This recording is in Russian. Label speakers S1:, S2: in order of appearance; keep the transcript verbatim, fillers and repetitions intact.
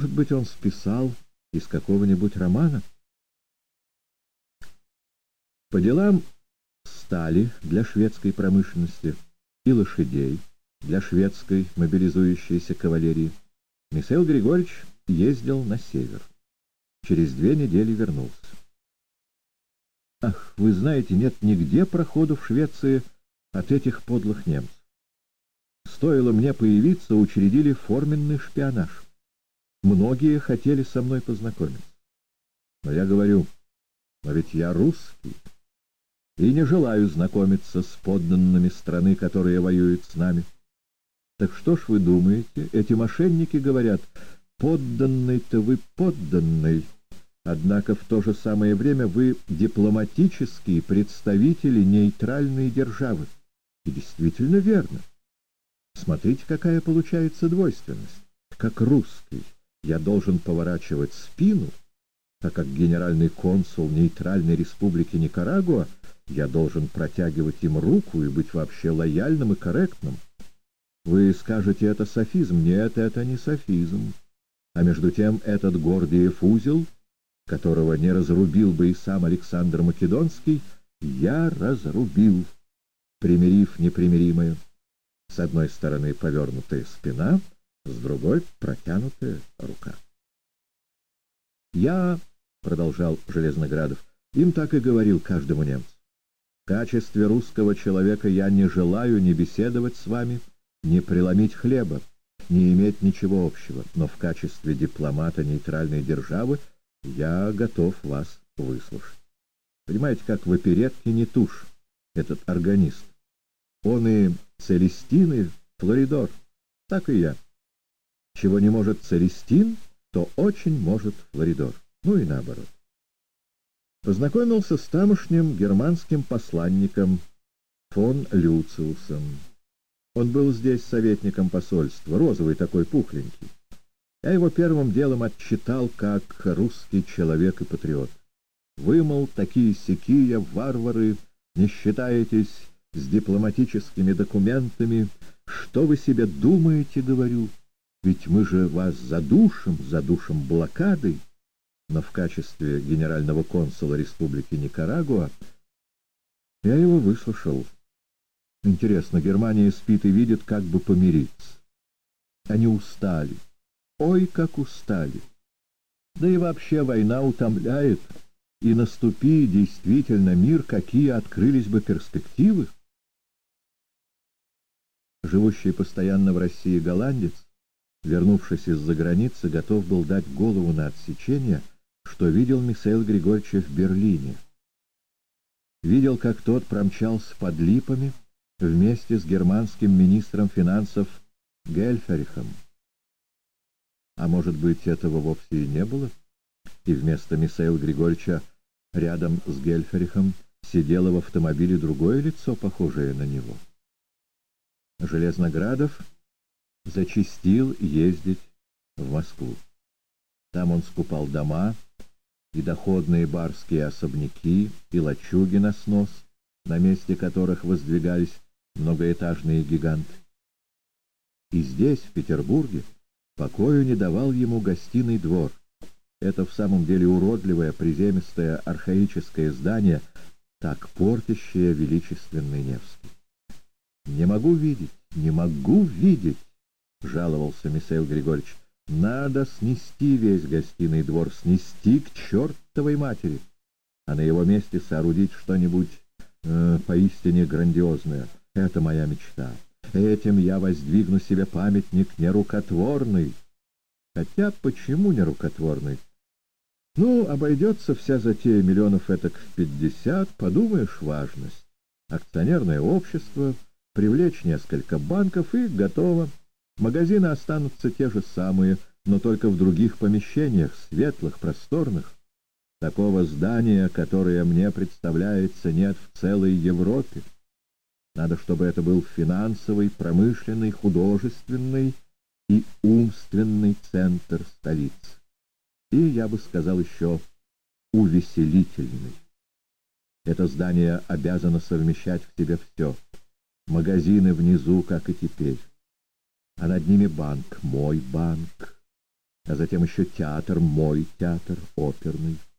S1: Может быть, он списал из какого-нибудь романа? По делам стали для шведской промышленности и лошадей для шведской мобилизующейся кавалерии Михаил Григорьевич ездил на север. Через две недели вернулся. Ах, вы знаете, нет нигде проходу в Швеции от этих подлых немцев. Стоило мне появиться, учредили форменный шпионаж. Многие хотели со мной познакомиться. Но я говорю, но ведь я русский, и не желаю знакомиться с подданными страны, которые воюют с нами. Так что ж вы думаете, эти мошенники говорят, подданный-то вы подданный, однако в то же самое время вы дипломатические представители нейтральной державы. И действительно верно. Смотрите, какая получается двойственность. Как русский я должен поворачивать спину, а как генеральный консул нейтральной республики Никарагуа я должен протягивать им руку и быть вообще лояльным и корректным. Вы скажете, это софизм. Нет, это не софизм. А между тем этот Гордиев узел, которого не разрубил бы и сам Александр Македонский, я разрубил, примирив непримиримое. С одной стороны повернутая спина, с другой протянутая рука. Я, — продолжал Железноградов, — им так и говорил каждому немцу. В качестве русского человека я не желаю ни беседовать с вами, ни преломить хлеба, не иметь ничего общего, но в качестве дипломата нейтральной державы я готов вас выслушать. Понимаете, как в оперетке не тушь, этот органист. Он и Целестин, и Флоридор, так и я. Чего не может Целестин, то очень может Флоридор, ну и наоборот. Познакомился с тамошним германским посланником фон Люциусом. Он был здесь советником посольства, розовый такой, пухленький. Я его первым делом отчитал как русский человек и патриот. Вы, мол, такие-сякие варвары, не считаетесь с дипломатическими документами. Что вы себе думаете, говорю? Ведь мы же вас задушим, задушим блокадой. Но в качестве генерального консула Республики Никарагуа я его выслушал. Интересно, Германия спит и видит, как бы помириться. Они устали. Ой, как устали. Да и вообще война утомляет. И наступи действительно мир, какие открылись бы перспективы. Живущий постоянно в России голландец, вернувшись из-за границы, готов был дать голову на отсечение, что видел Михаил Григорьевича в Берлине. Видел, как тот промчался под Липами вместе с германским министром финансов Гельферихом. А может быть, этого вовсе и не было? И вместо Михаила Григорьевича рядом с Гельферихом сидело в автомобиле другое лицо, похожее на него. Железноградов зачастил ездить в Москву. Там он скупал дома и доходные барские особняки, и лачуги на снос, на месте которых воздвигались многоэтажные гиганты. И здесь, в Петербурге, покою не давал ему гостиный двор. Это в самом деле уродливое, приземистое, архаическое здание, так портящее величественный Невский. «Не могу видеть, не могу видеть», — жаловался Михаил Григорьевич. «Надо снести весь гостиный двор, снести к чертовой матери, а на его месте соорудить что-нибудь э, поистине грандиозное. Это моя мечта. Этим я воздвигну себе памятник нерукотворный». Хотя почему нерукотворный? Ну, обойдется вся затея миллионов этак в пятьдесят, подумаешь, важность. Акционерное общество, привлечь несколько банков и готово. Магазины останутся те же самые, но только в других помещениях, светлых, просторных. Такого здания, которое мне представляется, нет в целой Европе. Надо, чтобы это был финансовый, промышленный, художественный и умственный центр столицы. И, я бы сказал, еще увеселительный. Это здание обязано совмещать в себе все. Магазины внизу, как и теперь. А над ними банк, мой банк. а затем еще театр, мой театр, оперный.